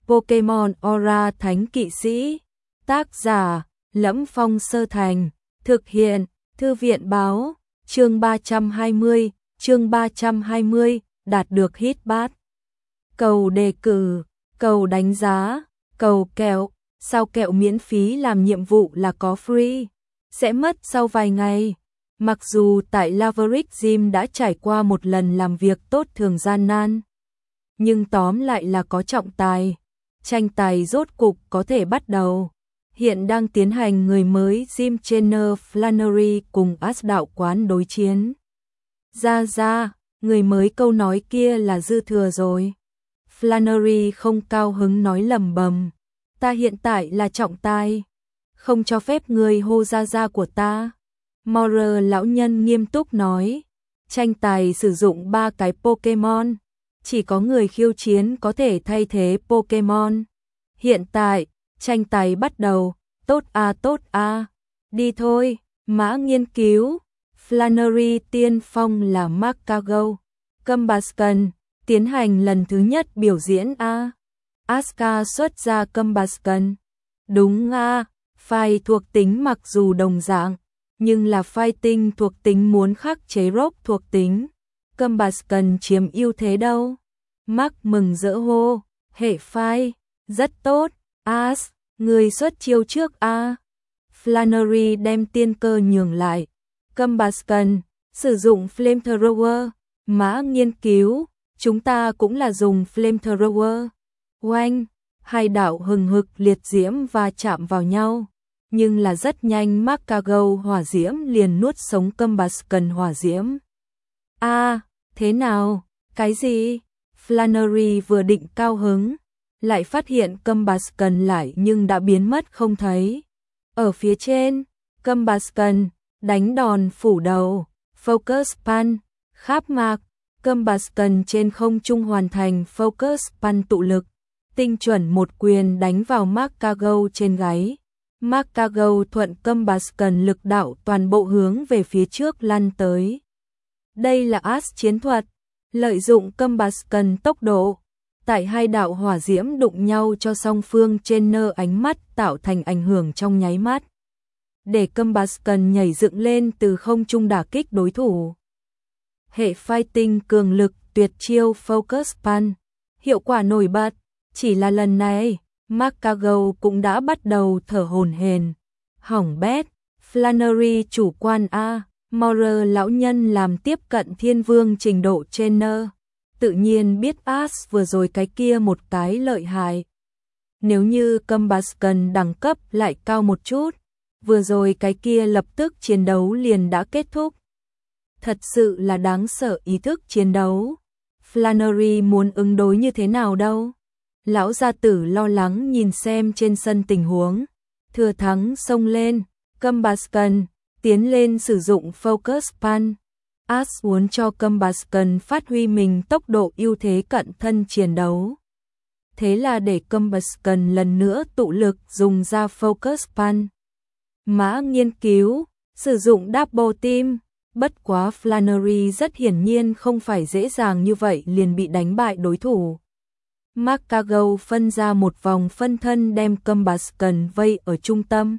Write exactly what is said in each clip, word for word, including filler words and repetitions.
Pokemon Aura Thánh Kỵ Sĩ. Tác giả: Lẫm Phong Sơ Thành. Thực hiện: Thư viện báo. Chương ba trăm hai mươi, chương ba trăm hai mươi, đạt được hit bát. Cầu đề cử, cầu đánh giá, cầu kẹo, sao kẹo miễn phí làm nhiệm vụ là có free, sẽ mất sau vài ngày. Mặc dù tại Laverick Gym đã trải qua một lần làm việc tốt thường gian nan, nhưng tóm lại là có trọng tài. Tranh tài rốt cục có thể bắt đầu. Hiện đang tiến hành người mới Gym Trainer Flannery cùng Ash đạo quán đối chiến. Ra ra, người mới câu nói kia là dư thừa rồi. Flannery không cao hứng nói lầm bầm. Ta hiện tại là trọng tài, không cho phép người hô ra ra của ta. Maurer lão nhân nghiêm túc nói. Tranh tài sử dụng ba cái Pokemon. Chỉ có người khiêu chiến có thể thay thế Pokemon. Hiện tại, tranh tài bắt đầu. Tốt a tốt a. Đi thôi, mã nghiên cứu. Flannery tiên phong là Magcargo. Combustion, tiến hành lần thứ nhất biểu diễn a. Asuka xuất ra Combustion. Đúng a, phai thuộc tính mặc dù đồng dạng, nhưng là fighting thuộc tính muốn khắc chế rock thuộc tính. Combustion chiếm ưu thế đâu. Mark mừng rỡ hô, hệ phai, rất tốt, Ash, người xuất chiêu trước a. Flannery đem tiên cơ nhường lại. Combustion, sử dụng Flamethrower, mã nghiên cứu, chúng ta cũng là dùng Flamethrower. Oanh, hai đạo hừng hực liệt diễm va chạm vào nhau, nhưng là rất nhanh Magcargo hỏa diễm liền nuốt sống Combustion hỏa diễm. A, thế nào? Cái gì? Flannery vừa định cao hứng, lại phát hiện Combustion lại nhưng đã biến mất không thấy. Ở phía trên, Combustion, đánh đòn phủ đầu, Focus Punch, kháp mạc, Combustion trên không trung hoàn thành Focus Punch tụ lực, tinh chuẩn một quyền đánh vào Magcargo trên gáy. Magcargo thuận Combustion lực đạo toàn bộ hướng về phía trước lăn tới. Đây là Ash chiến thuật, lợi dụng Combustion tốc độ, tại hai đạo hỏa diễm đụng nhau cho song phương trên nơ ánh mắt tạo thành ảnh hưởng trong nháy mắt, để Combustion nhảy dựng lên từ không trung đả kích đối thủ. Hệ fighting cường lực tuyệt chiêu Focus Punch, hiệu quả nổi bật, chỉ là lần này, Magcargo cũng đã bắt đầu thở hổn hển. Hỏng bét, Flannery chủ quan a, Maurer lão nhân làm tiếp cận thiên vương trình độ trainer, tự nhiên biết Ash vừa rồi cái kia một cái lợi hại. Nếu như Combustion đẳng cấp lại cao một chút, vừa rồi cái kia lập tức chiến đấu liền đã kết thúc. Thật sự là đáng sợ ý thức chiến đấu. Flannery muốn ứng đối như thế nào đâu? Lão gia tử lo lắng nhìn xem trên sân tình huống. Thừa thắng xông lên, Combustion, tiến lên sử dụng Focus Punch. Ash muốn cho Combustion phát huy mình tốc độ ưu thế cận thân chiến đấu. Thế là để Combustion lần nữa tụ lực dùng ra Focus Punch. Mã nghiên cứu, sử dụng Double Team, bất quá Flannery rất hiển nhiên không phải dễ dàng như vậy liền bị đánh bại đối thủ. Magcargo phân ra một vòng phân thân đem Combustion vây ở trung tâm,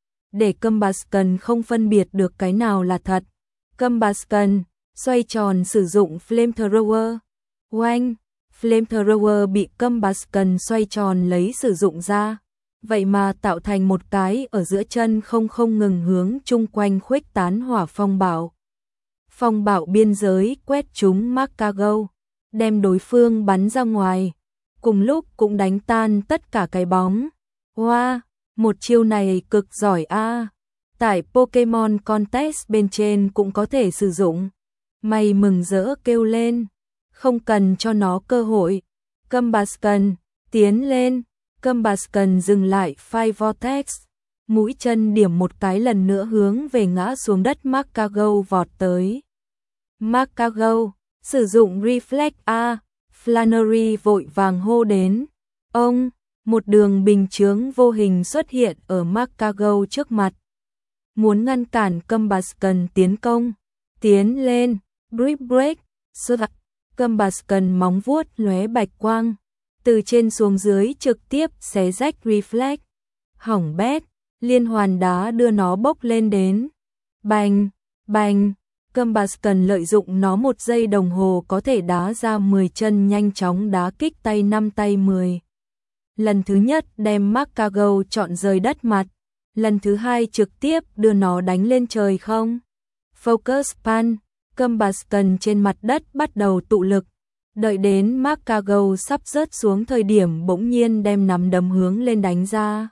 để Combustion không phân biệt được cái nào là thật. Combustion xoay tròn sử dụng Flamethrower. Oanh, Flamethrower bị Combustion xoay tròn lấy sử dụng ra, vậy mà tạo thành một cái ở giữa chân không không ngừng hướng chung quanh khuếch tán hỏa phong bạo. Phong bạo biên giới quét trúng Magcargo, đem đối phương bắn ra ngoài, cùng lúc cũng đánh tan tất cả cái bóng. Wow, một chiêu này cực giỏi a. Tại Pokemon Contest bên trên cũng có thể sử dụng. Mày mừng rỡ kêu lên, không cần cho nó cơ hội. Combustion, tiến lên. Combustion dừng lại Fire Vortex, mũi chân điểm một cái lần nữa hướng về ngã xuống đất Magcargo vọt tới. Magcargo, sử dụng Reflect A, Flannery vội vàng hô đến. Ông, một đường bình chướng vô hình xuất hiện ở Magcargo trước mặt. Muốn ngăn cản Combustion tiến công. Tiến lên, Brick Break, xuất. Combustion móng vuốt lóe bạch quang, từ trên xuống dưới trực tiếp xé rách reflex. Hỏng bét, liên hoàn đá đưa nó bốc lên đến. Bành, bành, Combustion lợi dụng nó một giây đồng hồ có thể đá ra mười chân, nhanh chóng đá kích tay năm tay mười. Lần thứ nhất đem Chicago chọn rời đất mặt, lần thứ hai trực tiếp đưa nó đánh lên trời không. Focus Punch, Combustion trên mặt đất bắt đầu tụ lực, đợi đến Chicago sắp rớt xuống thời điểm bỗng nhiên đem nắm đấm hướng lên đánh ra.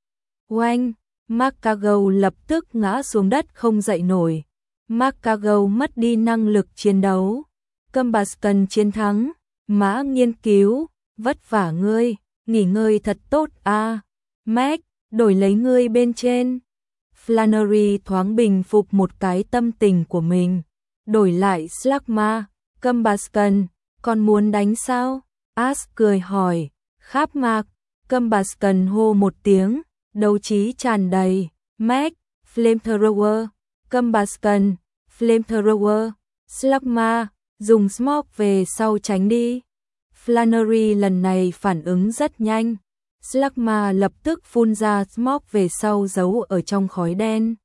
Oanh, Chicago lập tức ngã xuống đất không dậy nổi. Chicago mất đi năng lực chiến đấu. Combustion chiến thắng. Mã nghiên cứu, vất vả ngươi, nghỉ ngơi thật tốt a. À. Mac, đổi lấy ngươi bên trên. Flannery thoáng bình phục một cái tâm tình của mình. Đổi lại Slugma. Combustion, còn muốn đánh sao? Ash cười hỏi. Kháp mạc. Combustion hô một tiếng, đấu trí tràn đầy. Mac, Flamethrower. Combustion, Flamethrower. Slugma, dùng smoke về sau tránh đi. Flannery lần này phản ứng rất nhanh. Slugma lập tức phun ra smoke về sau giấu ở trong khói đen.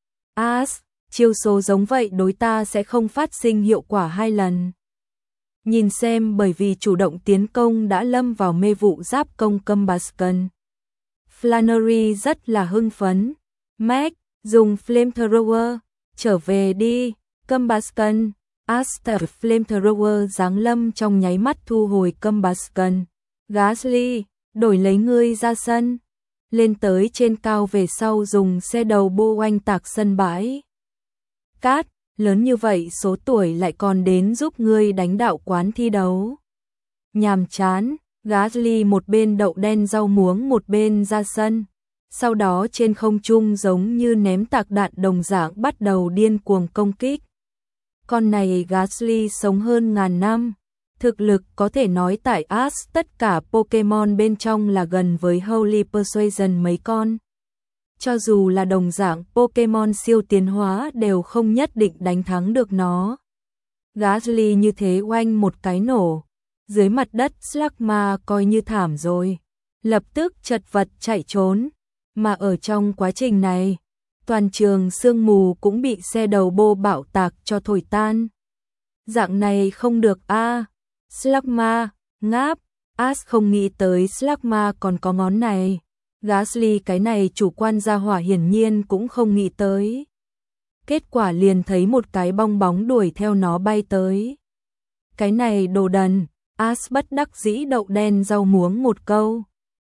Ash, chiêu số giống vậy đối ta sẽ không phát sinh hiệu quả hai lần. Nhìn xem, bởi vì chủ động tiến công đã lâm vào mê vụ giáp công Combustion. Flannery rất là hưng phấn. Mac, dùng Flamethrower, trở về đi. Combustion, Aster Flamethrower giáng lâm trong nháy mắt thu hồi Combustion. Gasly, đổi lấy ngươi ra sân. Lên tới trên cao về sau dùng xe đầu bô oanh tạc sân bãi. Cát, lớn như vậy số tuổi lại còn đến giúp ngươi đánh đạo quán thi đấu. Nhàm chán, Gasly một bên đậu đen rau muống một bên ra sân. Sau đó trên không trung giống như ném tạc đạn đồng dạng bắt đầu điên cuồng công kích. Con này Gasly sống hơn ngàn năm, thực lực có thể nói tại Ash tất cả Pokemon bên trong là gần với Holy Persuasion mấy con. Cho dù là đồng dạng Pokemon siêu tiến hóa đều không nhất định đánh thắng được nó. Gasly như thế oanh một cái nổ, dưới mặt đất Slugma coi như thảm rồi, lập tức chật vật chạy trốn. Mà ở trong quá trình này, toàn trường sương mù cũng bị xe đầu bô bạo tạc cho thổi tan. Dạng này không được a. À. Slugma, ngáp, Ash không nghĩ tới Slugma còn có ngón này. Gasly cái này chủ quan gia hỏa hiển nhiên cũng không nghĩ tới. Kết quả liền thấy một cái bong bóng đuổi theo nó bay tới. Cái này đồ đần, Ash bất đắc dĩ đậu đen rau muống một câu.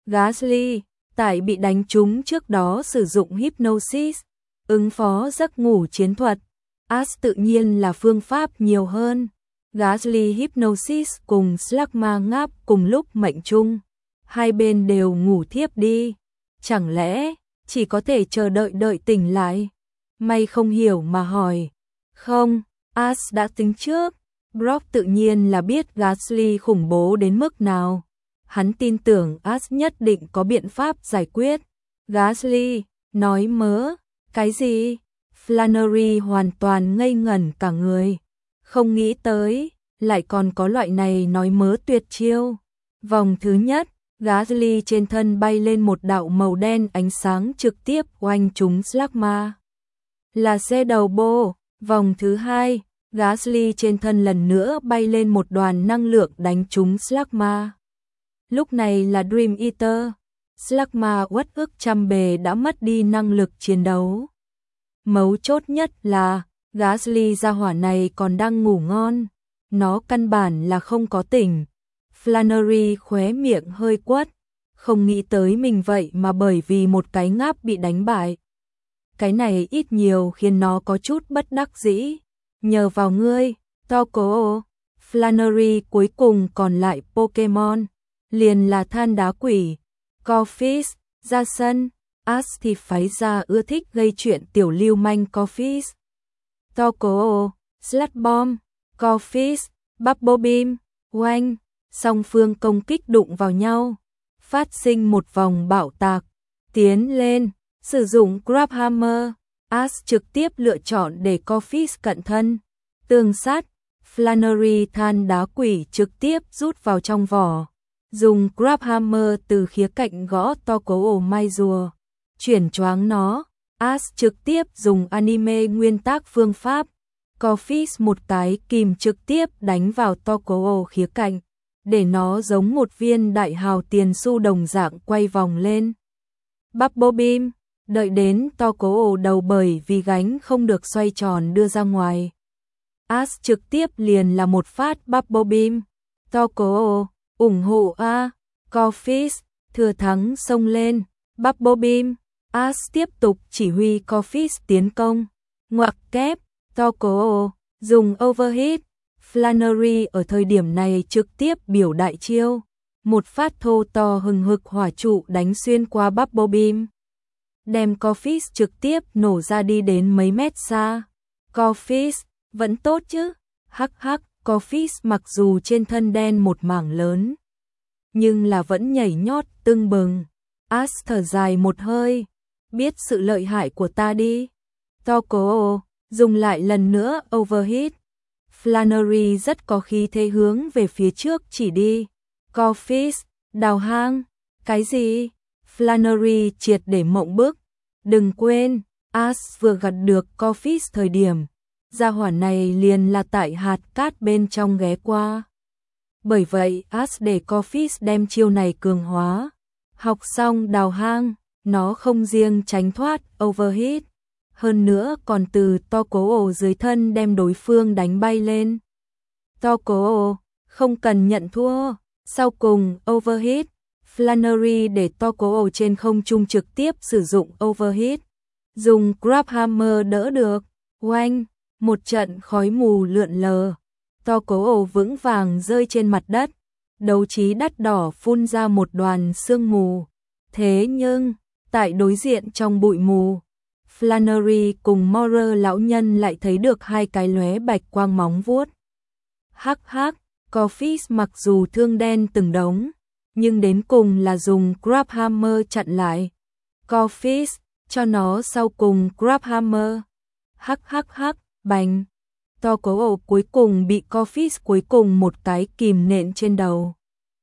Gasly, tại bị đánh trúng trước đó sử dụng Hypnosis, ứng phó giấc ngủ chiến thuật. Ash tự nhiên là phương pháp nhiều hơn. Gasly Hypnosis cùng Slugma ngáp cùng lúc mệnh chung. Hai bên đều ngủ thiếp đi. Chẳng lẽ chỉ có thể chờ đợi đợi tỉnh lại? May không hiểu mà hỏi. Không, Ash đã tính trước. Brock tự nhiên là biết Gasly khủng bố đến mức nào. Hắn tin tưởng Ash nhất định có biện pháp giải quyết. Gasly, nói mớ, cái gì? Flannery hoàn toàn ngây ngẩn cả người. Không nghĩ tới, lại còn có loại này nói mớ tuyệt chiêu. Vòng thứ nhất, Gasly trên thân bay lên một đạo màu đen ánh sáng trực tiếp oanh trúng Slugma. Là xe đầu bô. Vòng thứ hai, Gasly trên thân lần nữa bay lên một đoàn năng lượng đánh trúng Slugma. Lúc này là Dream Eater. Slugma uất ức trăm bề đã mất đi năng lực chiến đấu. Mấu chốt nhất là Gasly gia hỏa này còn đang ngủ ngon. Nó căn bản là không có tỉnh. Flannery khóe miệng hơi quất. Không nghĩ tới mình vậy mà bởi vì một cái ngáp bị đánh bại. Cái này ít nhiều khiến nó có chút bất đắc dĩ. Nhờ vào ngươi, Toko. Flannery cuối cùng còn lại Pokemon. Liền là than đá quỷ. Corphish, ra sân. Ash thì phái ra ưa thích gây chuyện tiểu lưu manh Corphish. Toko, Sludge Bomb, Corphish, Bubble Beam, oanh. Song phương công kích đụng vào nhau. Phát sinh một vòng bạo tạc. Tiến lên, sử dụng Grab Hammer. Ash trực tiếp lựa chọn để Corphish cận thân. Tương sát, Flannery than đá quỷ trực tiếp rút vào trong vỏ. dùng Grabhammer từ khía cạnh gõ to cố ổ mai rùa, chuyển choáng nó. Ash trực tiếp dùng anime nguyên tác phương pháp, Corfis một cái kìm trực tiếp đánh vào to cố ổ khía cạnh, để nó giống một viên đại hào tiền xu đồng dạng quay vòng lên. Bubble Beam, đợi đến to cố ổ đầu bởi vì gánh không được xoay tròn đưa ra ngoài. Ash trực tiếp liền là một phát Bubble Beam. To cố ổ, ủng hộ A, Corfis, thừa thắng xông lên, Bubble Beam. Ash tiếp tục chỉ huy Corfis tiến công. Ngoặc kép, to cố ổ, dùng overhit. Flannery ở thời điểm này trực tiếp biểu đại chiêu. Một phát thô to hừng hực hỏa trụ đánh xuyên qua Bubble Beam, đem Corfis trực tiếp nổ ra đi đến mấy mét xa. Corfis, vẫn tốt chứ? Hắc hắc, Corfis mặc dù trên thân đen một mảng lớn, nhưng là vẫn nhảy nhót tưng bừng. Ash thở dài một hơi, biết sự lợi hại của ta đi. To cố ổ, dùng lại lần nữa overhit. Flannery rất có khí thế hướng về phía trước chỉ đi. Corfis, đào hang. Cái gì? Flannery triệt để mộng bức. Đừng quên, Ash vừa gặt được Corfis thời điểm, gia hỏa này liền là tại hạt cát bên trong ghé qua. Bởi vậy Ash để Corfis đem chiêu này cường hóa. Học xong đào hang, nó không riêng tránh thoát overhit, hơn nữa còn từ to cố ổ dưới thân đem đối phương đánh bay lên. To cố ổ, không cần nhận thua. Sau cùng overhit, Flannery để to cố ổ trên không trung trực tiếp sử dụng overhit, dùng Grabhammer đỡ được. Oanh, một trận khói mù lượn lờ, to cố ổ vững vàng rơi trên mặt đất, đấu trí đắt đỏ phun ra một đoàn sương mù. Thế nhưng, tại đối diện trong bụi mù, Flannery cùng Morer lão nhân lại thấy được hai cái lóe bạch quang móng vuốt. Hắc hắc, Corfis mặc dù thương đen từng đống, nhưng đến cùng là dùng Grabhammer chặn lại. Corfis, cho nó sau cùng Grabhammer. Hắc hắc hắc, bành. To cố ổ cuối cùng bị Corfis cuối cùng một cái kìm nện trên đầu.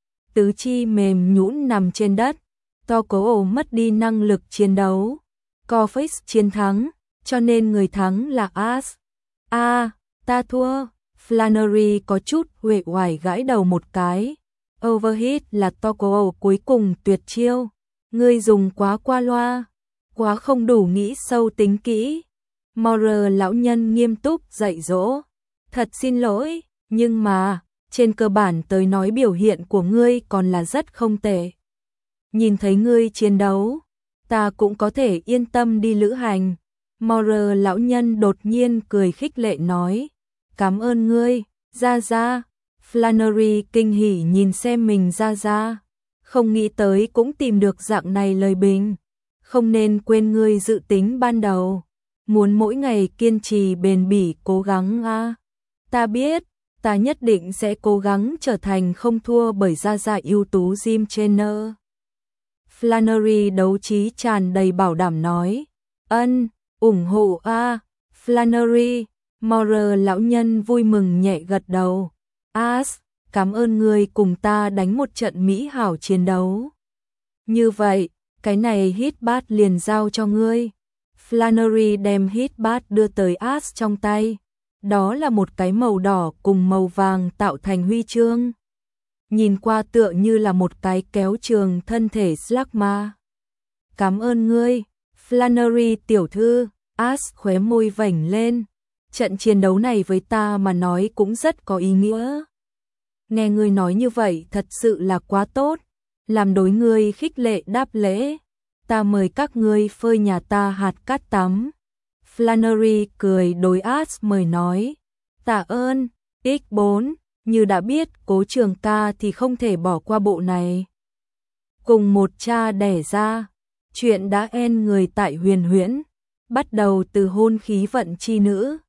Tứ chi mềm nhũn nằm trên đất. To cố ổ mất đi năng lực chiến đấu. Corfis chiến thắng, cho nên người thắng là Ash. A, à, ta thua. Flannery có chút uể oải gãi đầu một cái. Overhit là to cố ổ cuối cùng tuyệt chiêu. Ngươi dùng quá qua loa, quá không đủ nghĩ sâu tính kỹ. Morer lão nhân nghiêm túc dạy dỗ. Thật xin lỗi, nhưng mà, trên cơ bản tới nói biểu hiện của ngươi còn là rất không tệ. Nhìn thấy ngươi chiến đấu, ta cũng có thể yên tâm đi lữ hành. Morer lão nhân đột nhiên cười khích lệ nói. Cảm ơn ngươi, Gia Gia. Flannery kinh hỉ nhìn xem mình Gia Gia. Không nghĩ tới cũng tìm được dạng này lời bình. Không nên quên ngươi dự tính ban đầu. Muốn mỗi ngày kiên trì bền bỉ cố gắng a. À. Ta biết, ta nhất định sẽ cố gắng trở thành không thua bởi Gia Gia ưu tú Jim Trainer. Flannery đấu trí tràn đầy bảo đảm nói. Ân, ủng hộ a. À. Flannery, Morer lão nhân vui mừng nhẹ gật đầu. Ash, cảm ơn ngươi cùng ta đánh một trận mỹ hảo chiến đấu. Như vậy, cái này hit bat liền giao cho ngươi. Flannery đem hit bat đưa tới Ash trong tay. Đó là một cái màu đỏ cùng màu vàng tạo thành huy chương. Nhìn qua tựa như là một cái kéo trường thân thể Slagma. Cảm ơn ngươi, Flannery tiểu thư. Ash khóe môi vểnh lên. Trận chiến đấu này với ta mà nói cũng rất có ý nghĩa. Nghe ngươi nói như vậy thật sự là quá tốt. Làm đối ngươi khích lệ đáp lễ. Ta mời các ngươi phơi nhà ta hạt cát tắm. Flannery cười đối Ash mời nói. Tạ ơn, ích bốn, như đã biết Cố Trường ca thì không thể bỏ qua bộ này. Cùng một cha đẻ ra, chuyện đã end người tại huyền huyễn. Bắt đầu từ hôn khí vận chi nữ.